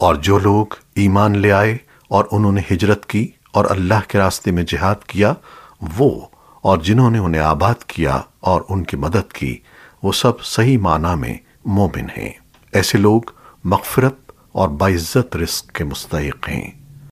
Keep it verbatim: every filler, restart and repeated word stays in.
और जो लोग ईमान ले आए और उन्होंने हिजरत की और अल्लाह के रास्ते में जिहाद किया, वो और जिन्होंने उन्हें आबाद किया और उनकी मदद की, वो सब सही माना में मोमिन हैं। ऐसे लोग मग़फ़िरत और बाइज़्ज़त रिज़्क़ के मुस्तहिक़ हैं।